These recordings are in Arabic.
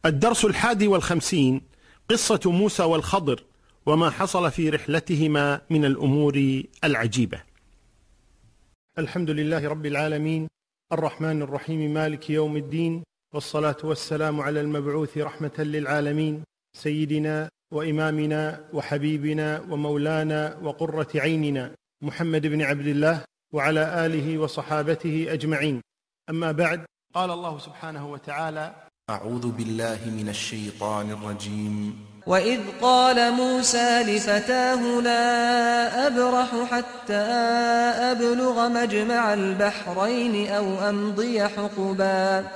الدرس 51 قصة موسى والخضر وما حصل في رحلتهما من الأمور العجيبة. الحمد لله رب العالمين الرحمن الرحيم مالك يوم الدين، والصلاة والسلام على المبعوث رحمة للعالمين سيدنا وإمامنا وحبيبنا ومولانا وقرة عيننا محمد بن عبد الله وعلى آله وصحابته أجمعين. أما بعد، قال الله سبحانه وتعالى: أعوذ بالله من الشيطان الرجيم. وإذ قال موسى لفتاه لا أبرح حتى أبلغ مجمع البحرين أو أمضي حقبا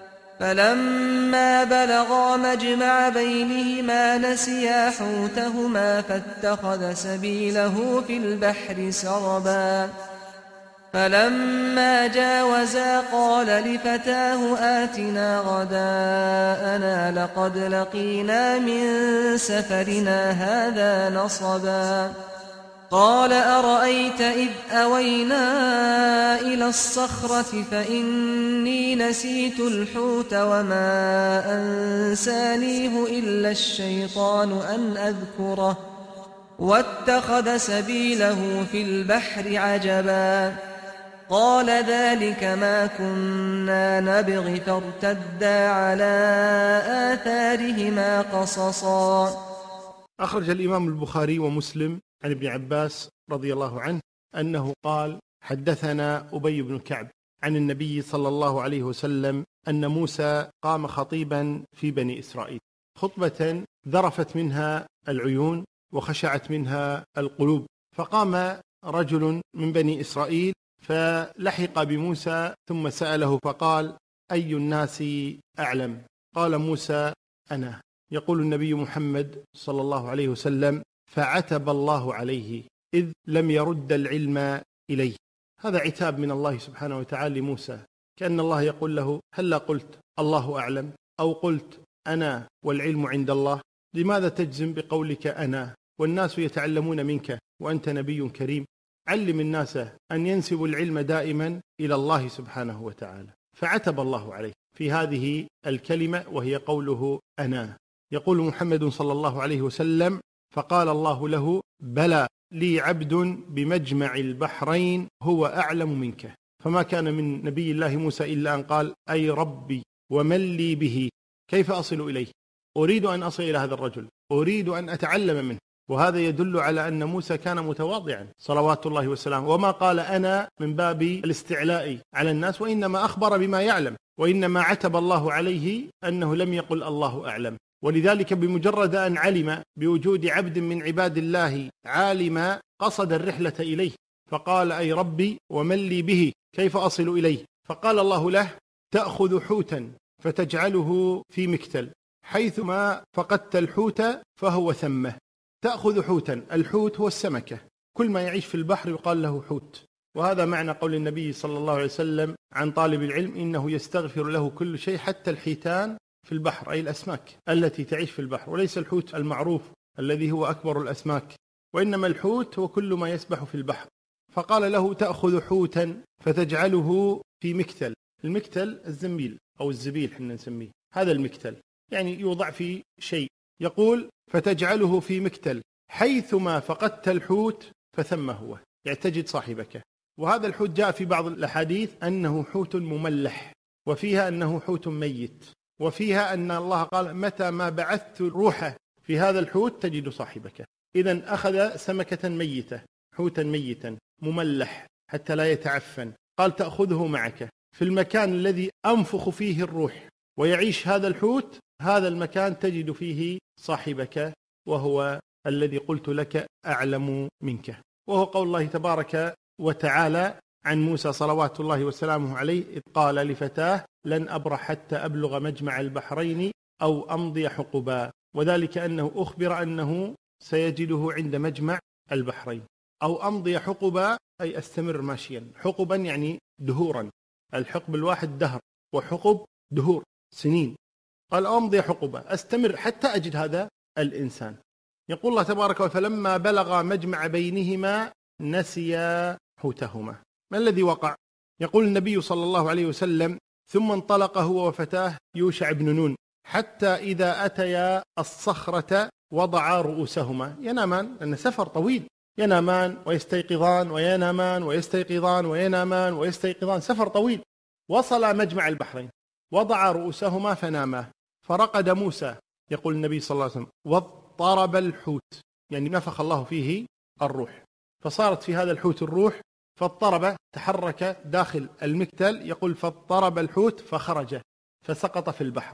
فلما بلغا مجمع بينهما نسيا حوتهما فاتخذ سبيله في البحر سربا فلما جاوزا قال لفتاه آتنا غداءنا لقد لقينا من سفرنا هذا نصبا قال أرأيت إذ أوينا إلى الصخرة فإني نسيت الحوت وما أنسانيه إلا الشيطان أن أذكره واتخذ سبيله في البحر عجبا قال ذلك ما كنا نبغ فارتدا على آثارهما قصصا. أخرج الإمام البخاري ومسلم عن ابن عباس رضي الله عنه أنه قال: حدثنا أبي بن كعب عن النبي صلى الله عليه وسلم أن موسى قام خطيبا في بني إسرائيل، خطبة ذرفت منها العيون وخشعت منها القلوب، فقام رجل من بني إسرائيل فلحق بموسى ثم سأله فقال: أي الناس أعلم؟ قال موسى: أنا. يقول النبي محمد صلى الله عليه وسلم: فعتب الله عليه إذ لم يرد العلم إليه. هذا عتاب من الله سبحانه وتعالى لموسى، كأن الله يقول له: هلا قلت الله أعلم أو قلت أنا والعلم عند الله؟ لماذا تجزم بقولك أنا والناس يتعلمون منك وأنت نبي كريم؟ علم الناس أن ينسبوا العلم دائما إلى الله سبحانه وتعالى. فعتب الله عليه في هذه الكلمة وهي قوله أنا. يقول محمد صلى الله عليه وسلم: فقال الله له: بلى، لي عبد بمجمع البحرين هو أعلم منك. فما كان من نبي الله موسى إلا أن قال: أي ربي ومن لي به، كيف أصل إليه؟ أريد أن أصل إلى هذا الرجل، أريد أن أتعلم منه. وهذا يدل على أن موسى كان متواضعا صلوات الله وسلامه، وما قال أنا من باب الاستعلاء على الناس، وإنما أخبر بما يعلم، وإنما عتب الله عليه أنه لم يقل الله أعلم. ولذلك بمجرد أن علم بوجود عبد من عباد الله عالما قصد الرحلة إليه، فقال: أي ربي ومن لي به، كيف أصل إليه؟ فقال الله له: تأخذ حوتا فتجعله في مكتل، حيثما فقدت الحوت فهو ثمه. تأخذ حوتا، الحوت هو السمكة، كل ما يعيش في البحر يقال له حوت. وهذا معنى قول النبي صلى الله عليه وسلم عن طالب العلم: إنه يستغفر له كل شيء حتى الحيتان في البحر، أي الأسماك التي تعيش في البحر، وليس الحوت المعروف الذي هو أكبر الأسماك، وإنما الحوت هو كل ما يسبح في البحر. فقال له: تأخذ حوتا فتجعله في مكتل. المكتل الزنبيل أو الزبيل حنا نسميه، هذا المكتل يعني يوضع في شيء. يقول: فتجعله في مكتل حيثما فقدت الحوت فثم هو، يعني تجد صاحبك. وهذا الحوت جاء في بعض الأحاديث أنه حوت مملح، وفيها أنه حوت ميت، وفيها أن الله قال: متى ما بعثت روحه في هذا الحوت تجد صاحبك. إذن أخذ سمكة ميتة، حوتا ميتا مملح حتى لا يتعفن، قال: تأخذه معك في المكان الذي أنفخ فيه الروح ويعيش هذا الحوت، هذا المكان تجد فيه صاحبك، وهو الذي قلت لك أعلم منك. وهو قول الله تبارك وتعالى عن موسى صلوات الله وسلامه عليه: إذ قال لفتاه لن أبرح حتى أبلغ مجمع البحرين أو أمضي حقبا، وذلك أنه أخبر أنه سيجده عند مجمع البحرين. أو أمضي حقبا أي أستمر ماشيا، حقبا يعني دهورا، الحقب الواحد دهر، وحقب دهور سنين. قال: أمضي حقبا، أستمر حتى أجد هذا الإنسان. يقول الله تبارك: فلما بلغ مجمع بينهما نسيا حوتهما. ما الذي وقع؟ يقول النبي صلى الله عليه وسلم: ثم انطلق هو وفتاه يوشع بن نون حتى إذا أتيا الصخرة وضعا رؤوسهما، ينامان لأن سفر طويل، ينامان ويستيقظان وينامان ويستيقظان وينامان ويستيقظان، سفر طويل. وصل مجمع البحرين، وضع رؤوسهما فناما، فرقد موسى، يقول النبي صلى الله عليه وسلم، واضطرب الحوت، يعني نفخ الله فيه الروح، فصارت في هذا الحوت الروح، فاضطرب، تحرك داخل المكتل، يقول فاضطرب الحوت فخرج فسقط في البحر،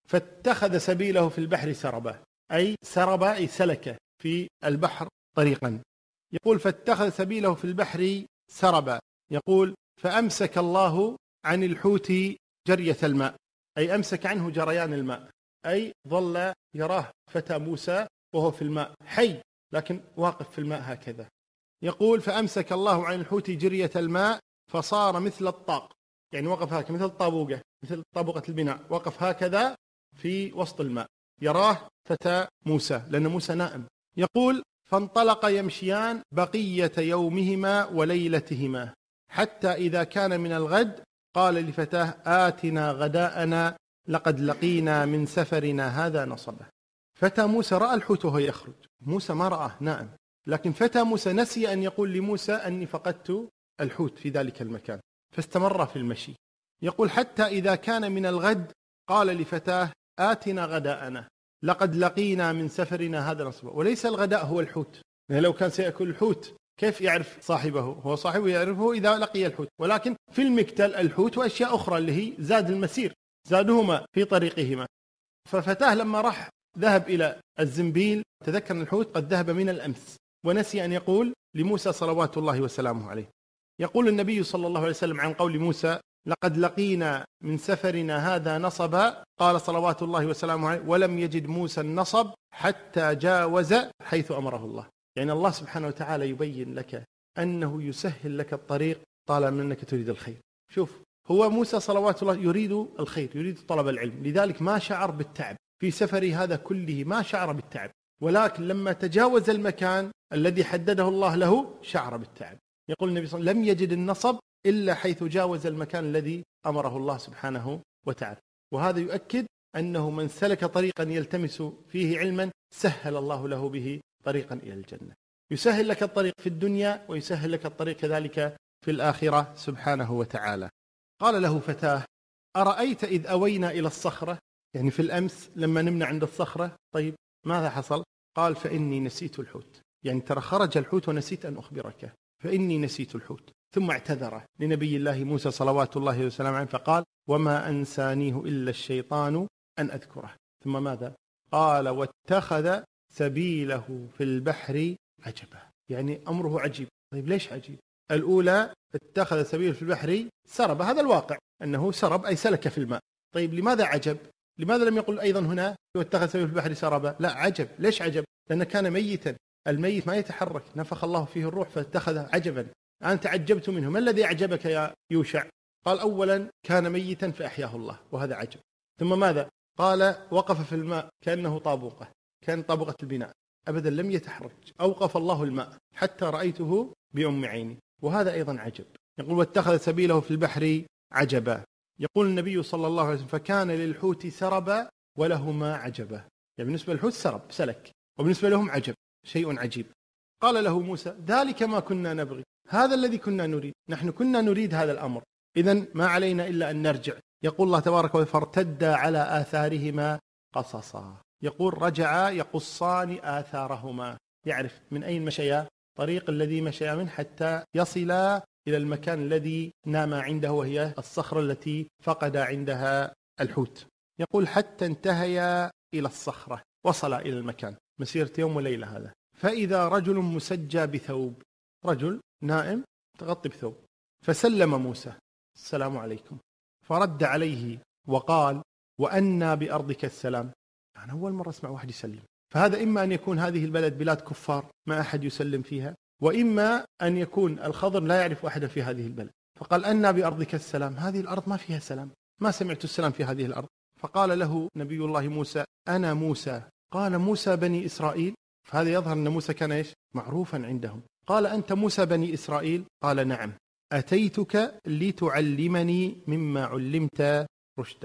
فاتخذ سبيله في البحر سربا، أي سرب أي سلك في البحر طريقا. يقول فاتخذ سبيله في البحر سربا، يقول فأمسك الله عن الحوت جرية الماء، أي أمسك عنه جريان الماء، أي ظل يراه فتى موسى وهو في الماء حي، لكن واقف في الماء هكذا. يقول فأمسك الله عن الحوت جرية الماء فصار مثل الطاق، يعني وقف هكذا مثل الطابوقة، مثل طابوقة البناء، وقف هكذا في وسط الماء، يراه فتى موسى لأن موسى نائم. يقول فانطلق يمشيان بقية يومهما وليلتهما، حتى إذا كان من الغد قال لفتاه آتنا غداءنا لقد لقينا من سفرنا هذا نصبه. فتى موسى رأى الحوت وهو يخرج، موسى ما رآه نائم، لكن فتى موسى نسي أن يقول لموسى أني فقدت الحوت في ذلك المكان، فاستمر في المشي. يقول حتى إذا كان من الغد قال لفتاه آتنا غداءنا لقد لقينا من سفرنا هذا نصبه. وليس الغداء هو الحوت، يعني لو كان سيأكل الحوت كيف يعرف صاحبه؟ هو صاحبه يعرفه إذا لقي الحوت، ولكن في المكتل الحوت وأشياء أخرى اللي هي زاد المسير، زادهما في طريقهما. ففتاه لما راح ذهب إلى الزنبيل تذكر أن الحوت قد ذهب من الأمس، ونسي أن يقول لموسى صلوات الله وسلامه عليه. يقول النبي صلى الله عليه وسلم عن قول موسى لقد لقينا من سفرنا هذا نصبا، قال صلوات الله وسلامه عليه ولم يجد موسى النصب حتى جاوز حيث أمره الله. يعني الله سبحانه وتعالى يبين لك أنه يسهل لك الطريق طالما أنك تريد الخير. شوف، هو موسى صلوات الله يريد الخير، يريد طلب العلم، لذلك ما شعر بالتعب في سفري هذا كله، ما شعر بالتعب، ولكن لما تجاوز المكان الذي حدده الله له شعر بالتعب. يقول النبي صلى الله عليه وسلم لم يجد النصب إلا حيث جاوز المكان الذي أمره الله سبحانه وتعالى. وهذا يؤكد أنه من سلك طريقا يلتمس فيه علما سهل الله له به طريقا إلى الجنة، يسهل لك الطريق في الدنيا ويسهل لك الطريق كذلك في الآخرة سبحانه وتعالى. قال له فتاه أرأيت إذ أوينا إلى الصخرة، يعني في الأمس لما نمنا عند الصخرة، طيب ماذا حصل؟ قال فإني نسيت الحوت، يعني ترى خرج الحوت ونسيت أن أخبرك، فإني نسيت الحوت. ثم اعتذر لنبي الله موسى صلوات الله وسلامه عليه فقال وما أنسانيه إلا الشيطان أن أذكره. ثم ماذا؟ قال واتخذ سبيله في البحر عجبا، يعني أمره عجيب. طيب ليش عجيب؟ الأولى اتخذ سبيله في البحر سرب، هذا الواقع أنه سرب أي سلك في الماء. طيب لماذا عجب؟ لماذا لم يقل أيضا هنا واتخذ سبيله في البحر سربا؟ لا، عجب. ليش عجب؟ لأنه كان ميتا، الميت ما يتحرك، نفخ الله فيه الروح فاتخذ عجبا. أنت عجبت منه، ما الذي أعجبك يا يوشع؟ قال أولا كان ميتا فأحياه الله، وهذا عجب. ثم ماذا؟ قال وقف في الماء كأنه طابوقة، كان طابوقة البناء، أبدا لم يتحرك، أوقف الله الماء حتى رأيته بأم عيني، وهذا أيضا عجب. يقول واتخذ سبيله في البحر عجبا. يقول النبي صلى الله عليه وسلم فكان للحوت سربا ولهما عجبا، يعني بالنسبة للحوت سرب سلك، وبالنسبة لهم عجب، شيء عجيب. قال له موسى ذلك ما كنا نبغي، هذا الذي كنا نريد، نحن كنا نريد هذا الأمر، إذن ما علينا إلا أن نرجع. يقول الله تبارك وتعالى فارتدا على آثارهما قصصا، يقول رجعا يقصان آثارهما، يعرف من أين مشيا، طريق الذي مشيا منه حتى يصلا إلى المكان الذي نام عنده، وهي الصخرة التي فقد عندها الحوت. يقول حتى انتهيا إلى الصخرة، وصل إلى المكان، مسيرة يوم وليلة هذا. فإذا رجل مسجى بثوب، رجل نائم تغطي بثوب، فسلم موسى السلام عليكم، فرد عليه وقال وأنى بأرضك السلام. أنا أول مرة أسمع واحد يسلم، فهذا إما أن يكون هذه البلد بلاد كفار ما أحد يسلم فيها، وإما أن يكون الخضر لا يعرف أحدا في هذه البلد، فقال أنى بأرضك السلام، هذه الأرض ما فيها سلام، ما سمعت السلام في هذه الأرض. فقال له نبي الله موسى أنا موسى. قال موسى بني إسرائيل، فهذا يظهر أن موسى كان إيش؟ معروفا عندهم. قال أنت موسى بني إسرائيل؟ قال نعم. أتيتك لتعلمني مما علمت رشدا.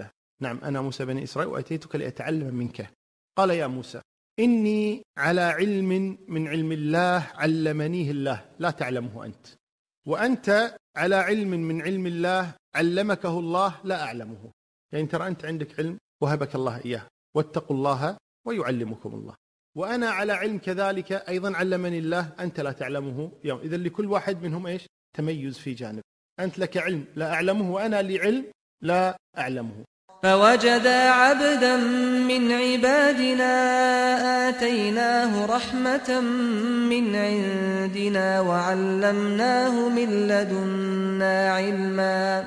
نعم أنا موسى بني إسرائيل وأتيتك لأتعلم منك. قال يا موسى إني على علم من علم الله علمنيه الله لا تعلمه أنت، وأنت على علم من علم الله علمكه الله لا أعلمه. يعني ترى أنت عندك علم وهبك الله إياه، واتقوا الله ويعلمكم الله، وأنا على علم كذلك أيضا علمني الله أنت لا تعلمه يوم. إذن لكل واحد منهم إيش؟ تميز في جانب. أنت لك علم لا أعلمه، وأنا لي علم لا أعلمه. فوجدا عبدا من عبادنا آتيناه رحمة من عندنا وعلمناه من لدنا علما.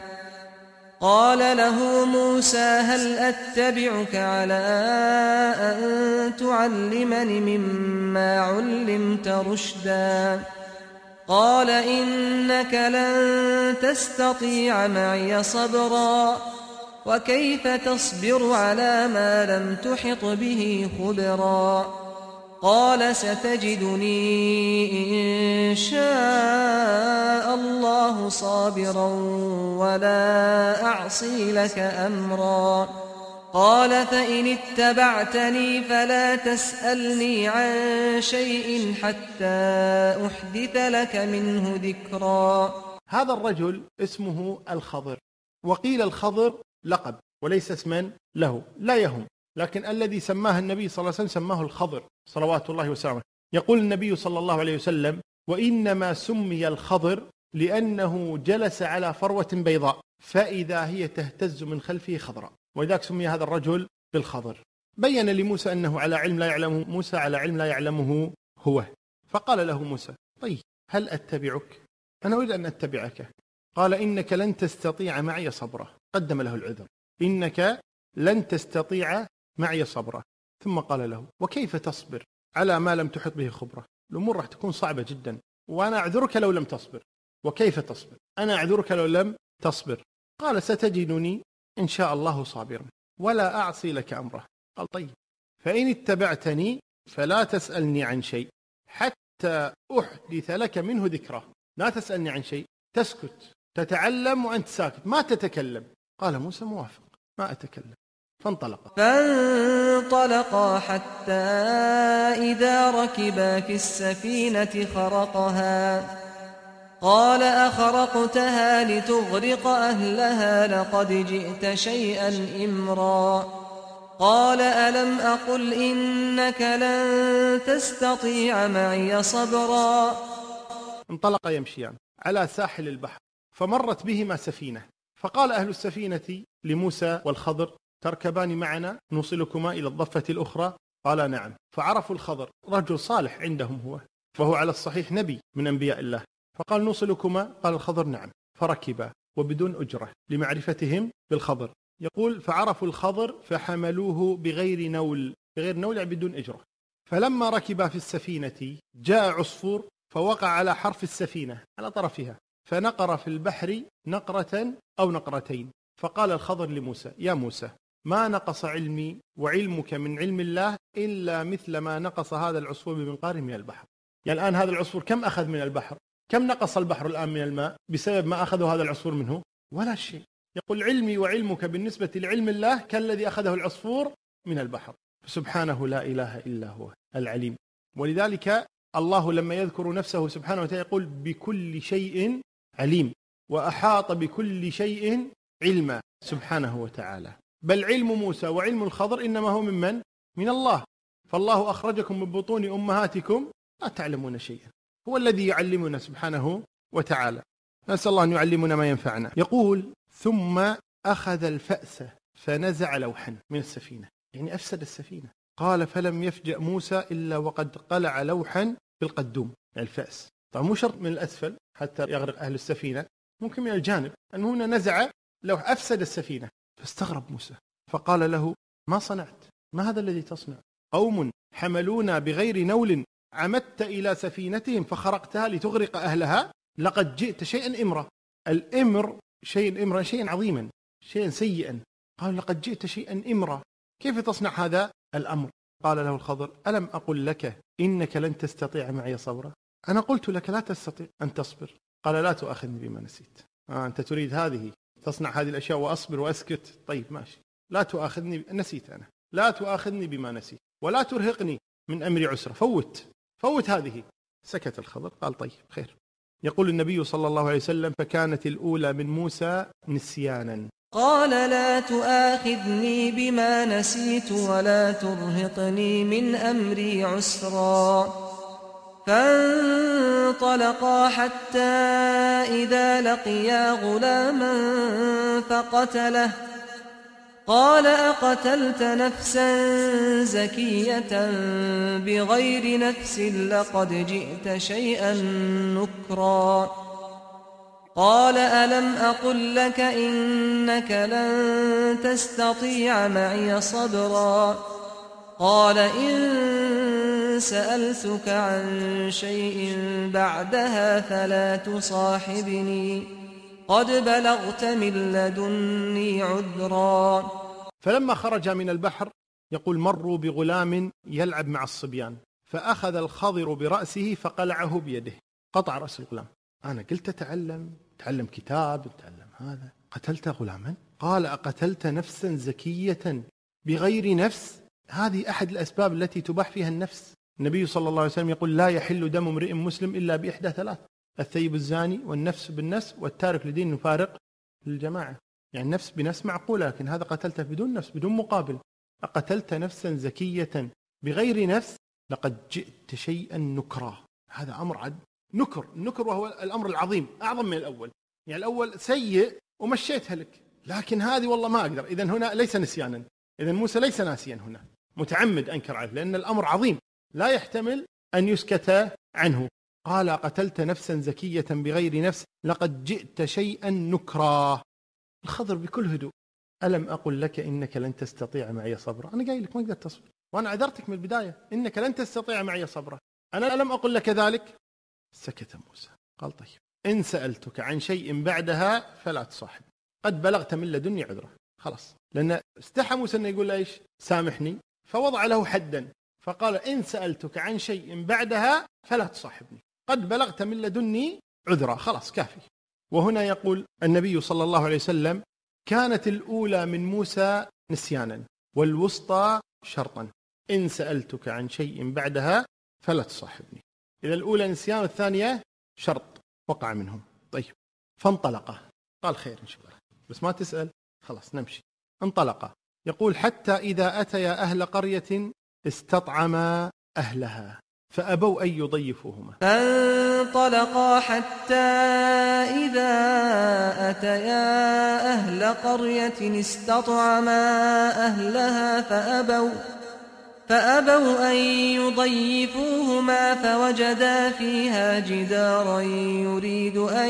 قال له موسى هل أتبعك على أن تعلمني مما علمت رشدا؟ قال إنك لن تستطيع معي صبرا وكيف تصبر على ما لم تحط به خبرا؟ قال ستجدني إن شاء الله صابرا ولا أعصي لك أمرا. قال فإن اتبعتني فلا تسألني عن شيء حتى أحدث لك منه ذكرا. هذا الرجل اسمه الخضر، وقيل الخضر لقب وليس اسما له، لا يهم، لكن الذي سماه النبي صلى الله عليه وسلم سماه الخضر صلوات الله وسلامه. يقول النبي صلى الله عليه وسلم وإنما سمي الخضر لأنه جلس على فروة بيضاء فإذا هي تهتز من خلفه خضراء، ولذلك سمي هذا الرجل بالخضر. بين لموسى أنه على علم لا يعلمه موسى، على علم لا يعلمه هو. فقال له موسى طيب هل أتبعك؟ أنا أريد أن أتبعك. قال إنك لن تستطيع معي صبرا. قدم له العذر، إنك لن تستطيع معي صبرا. ثم قال له وكيف تصبر على ما لم تحط به خبرة؟ الأمور راح تكون صعبة جدا، وأنا أعذرك لو لم تصبر. وكيف تصبر؟ أنا أعذرك لو لم تصبر. قال ستجدني إن شاء الله صابرا ولا أعصي لك أمره. قال طيب فإن اتبعتني فلا تسألني عن شيء حتى أحدث لك منه ذكرى. لا تسألني عن شيء، تسكت، تتعلم وأنت ساكت، ما تتكلم. قال موسى موافق، ما أتكلم. فانطلقا حتى إذا ركبا في السفينة خرقها. قال أخرقتها لتغرق أهلها لقد جئت شيئا إمرا. قال ألم أقل إنك لن تستطيع معي صبرا. انطلق يمشيان على ساحل البحر، فمرت بهما سفينة، فقال أهل السفينة لموسى والخضر تركبان معنا نوصلكما إلى الضفة الأخرى؟ قال نعم. فعرفوا الخضر رجل صالح عندهم، فهو على الصحيح نبي من أنبياء الله. فقال نوصلكما؟ قال الخضر نعم. فركبا وبدون أجرة لمعرفتهم بالخضر. يقول فعرفوا الخضر فحملوه بغير نول، بغير نول يعني بدون أجرة. فلما ركبا في السفينة جاء عصفور فوقع على حرف السفينة على طرفها، فنقر في البحر نقرة أو نقرتين. فقال الخضر لموسى يا موسى ما نقص علمي وعلمك من علم الله إلا مثل ما نقص هذا العصفور بمنقار من البحر. يعني الآن هذا العصفور كم أخذ من البحر؟ كم نقص البحر الآن من الماء بسبب ما أخذه هذا العصفور منه؟ ولا شيء. يقول علمي وعلمك بالنسبة لعلم الله كالذي أخذه العصفور من البحر. سبحانه لا إله إلا هو العليم. ولذلك الله لما يذكر نفسه سبحانه وتعالى يقول بكل شيء عليم، وأحاط بكل شيء علما سبحانه وتعالى. بل علم موسى وعلم الخضر إنما هو من الله. فالله أخرجكم من بطون أمهاتكم لا تعلمون شيئا، هو الذي يعلمنا سبحانه وتعالى. نسأل الله أن يعلمنا ما ينفعنا. يقول ثم أخذ الفأس فنزع لوحا من السفينة، يعني أفسد السفينة. قال فلم يفجأ موسى إلا وقد قلع لوحا في القدوم، يعني الفأس. طبعا مو شرط من الأسفل حتى يغرق أهل السفينة، ممكن من الجانب. المهم نزع لوح أفسد السفينة. فاستغرب موسى فقال له ما صنعت؟ ما هذا الذي تصنع؟ قوم حملونا بغير نول عمدت إلى سفينتهم فخرقتها لتغرق أهلها، لقد جئت شيئا إمرا. الإمر شيء إمرا، شيء عظيما، شيئا سيئا. قال لقد جئت شيئا إمرا، كيف تصنع هذا الأمر؟ قال له الخضر ألم أقل لك إنك لن تستطيع معي صبرا؟ أنا قلت لك لا تستطيع أن تصبر. قال لا تؤاخذني بما نسيت. أنت تريد هذه، تصنع هذه الأشياء وأصبر وأسكت؟ طيب ماشي. لا تؤاخذني، نسيت أنا، لا تؤاخذني بما نسيت ولا ترهقني من أمري عسرة، فوت هذه. سكت الخضر، قال طيب خير. يقول النبي صلى الله عليه وسلم: فكانت الأولى من موسى نسيانا. قال لا تؤاخذني بما نسيت ولا ترهقني من أمري عسرا. فانطلقا حتى إذا لقيا غلاما فقتله. قال أقتلت نفسا زكية بغير نفس لقد جئت شيئا نكرا. قال ألم أقل لك إنك لن تستطيع معي صبرا. قال إن سألتك عن شيء بعدها فلا تصاحبني قد بلغت من لدني عذرا. فلما خرج من البحر يقول مروا بغلام يلعب مع الصبيان، فأخذ الخضر برأسه فقلعه بيده، قطع رأس الغلام. أنا قلت تعلم كتاب، تعلم هذا، قتلت غلاما؟ قال أقتلت نفسا زكية بغير نفس؟ هذه أحد الأسباب التي تباح فيها النفس. النبي صلى الله عليه وسلم يقول: لا يحل دم امرئ مسلم إلا بإحدى ثلاث: الثيب الزاني، والنفس بالنفس، والتارك لدين مفارق للجماعة. يعني النفس بنفس معقولة، لكن هذا قتلته بدون نفس، بدون مقابل. أقتلت نفسا زكية بغير نفس لقد جئت شيئا نكرا. هذا أمر عد نكر وهو الأمر العظيم، أعظم من الأول. يعني الأول سيء ومشيتها لك، لكن هذه والله ما أقدر. إذن هنا ليس نسيانا، إذن موسى ليس ناسيا، هنا متعمد أنكر عليه، لأن الأمر عظيم لا يحتمل أن يسكت عنه. قال قتلت نفسا زكية بغير نفس لقد جئت شيئا نكرا. الخضر بكل هدوء: ألم أقل لك إنك لن تستطيع معي صبرا؟ أنا قايل لك ما قدرت تصبر، وأنا عذرتك من البداية إنك لن تستطيع معي صبرا، أنا ألم أقل لك ذلك؟ سكت موسى، قال طيب إن سألتك عن شيء بعدها فلا تصاحب قد بلغت من لدني عذرا. خلاص، لأن استحى موسى أنه يقول إيش؟ سامحني، فوضع له حدا، فقال إن سألتك عن شيء بعدها فلا تصاحبني قد بلغت من لدني عذرا. خلاص كافي. وهنا يقول النبي صلى الله عليه وسلم: كانت الأولى من موسى نسيانا والوسطى شرطا، إن سألتك عن شيء بعدها فلا تصاحبني. إذا الأولى نسيان والثانية شرط وقع منهم. طيب، فانطلقا، قال خير إن شاء الله، بس ما تسأل، خلاص نمشي. انطلقا، يقول حتى إذا أتيا أهل قرية استطعما أهلها فأبوا أن يضيفوهما. فانطلقا حتى إذا أتيا أهل قرية استطعما أهلها فأبوا أن يضيفوهما فوجدا فيها جدارا يريد أن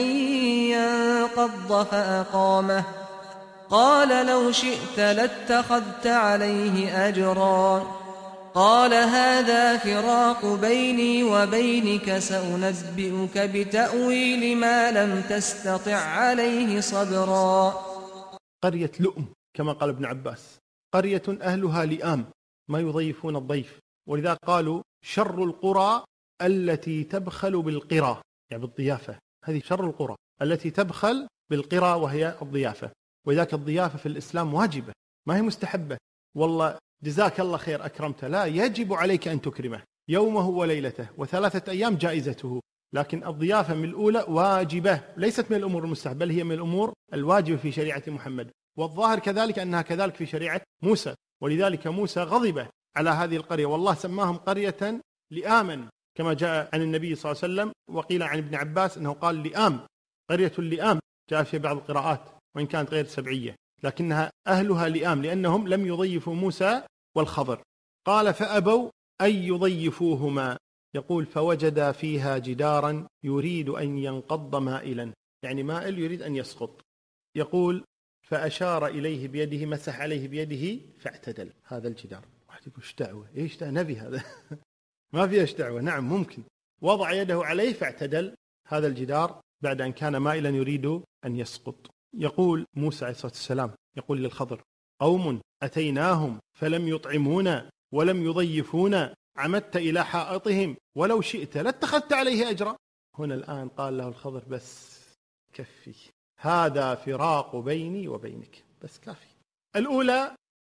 ينقض فأقامه. قال لو شئت لاتخذت عليه أجرا. قال هذا فراق بيني وبينك سأنبئك بتأويل ما لم تستطع عليه صبرا. قرية لؤم كما قال ابن عباس، قرية أهلها لئام، ما يضيفون الضيف، ولذا قالوا شر القرى التي تبخل بالقرى، يعني بالضيافة. هذه شر القرى التي تبخل بالقرى وهي الضيافة. وذاك الضيافة في الإسلام واجبة، ما هي مستحبة. والله جزاك الله خير أكرمته، لا، يجب عليك أن تكرمه يومه وليلته، و3 أيام جائزته. لكن الضيافة من الأولى واجبة، ليست من الأمور المستحبة، بل هي من الأمور الواجبة في شريعة محمد. والظاهر كذلك أنها كذلك في شريعة موسى، ولذلك موسى غضب على هذه القرية، والله سماهم قرية لئاما كما جاء عن النبي صلى الله عليه وسلم. وقيل عن ابن عباس أنه قال لئام، قرية اللئام، جاء في بعض القراءات وإن كانت غير سبعية، لكنها أهلها لئام لأنهم لم يضيفوا موسى والخضر. قال فأبوا أن يضيفوهما، يقول فوجد فيها جدارا يريد أن ينقض مائلا، يعني مائل يريد أن يسقط. يقول فأشار إليه بيده، مسح عليه بيده فاعتدل هذا الجدار. واحد يقول ايش دعوة؟ ايش نبي هذا؟ ما فيه ايش دعوة. نعم ممكن. وضع يده عليه فاعتدل هذا الجدار بعد أن كان مائلا يريد أن يسقط. يقول موسى عليه الصلاة والسلام، يقول للخضر: قوم أتيناهم فلم يطعمونا ولم يضيفونا، عمدت إلى حائطهم ولو شئت لاتخذت عليه أجرا. هنا الآن قال له الخضر: بس كفي، هذا فراق بيني وبينك، بس كافي. الأولى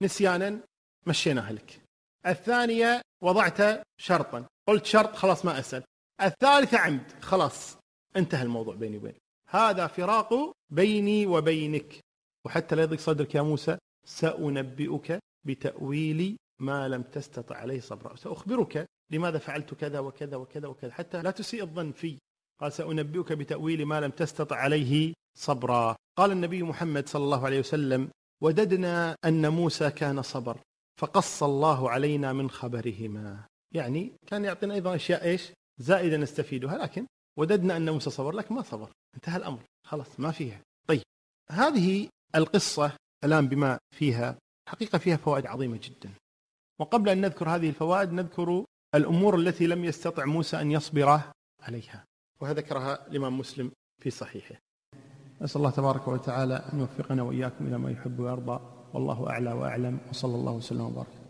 نسيانا مشيناها لك. الثانية وضعت شرطا، قلت شرط خلاص ما أسأل. الثالثة عمد، خلاص انتهى الموضوع بيني وبينك. هذا فراق بيني وبينك. وحتى لا يضيق صدرك يا موسى سأنبئك بتأويل ما لم تستطع عليه صبرا، سأخبرك لماذا فعلت كذا وكذا وكذا وكذا، حتى لا تسيء الظن في. قال سأنبئك بتأويل ما لم تستطع عليه صبرا. قال النبي محمد صلى الله عليه وسلم: وددنا أن موسى كان صبر فقص الله علينا من خبرهما. يعني كان يعطينا أيضا أشياء إيش زائدة نستفيدها، لكن وددنا أن موسى صبر لكن ما صبر، انتهى الأمر خلاص ما فيها. طيب هذه القصة الآن بما فيها حقيقة فيها فوائد عظيمة جدا. وقبل أن نذكر هذه الفوائد نذكر الأمور التي لم يستطع موسى أن يصبر عليها، وذكرها الإمام مسلم في صحيحه. نسأل الله تبارك وتعالى أن يوفقنا وإياكم إلى ما يحب ويرضى، والله أعلى وأعلم، وصلى الله وسلم وبارك.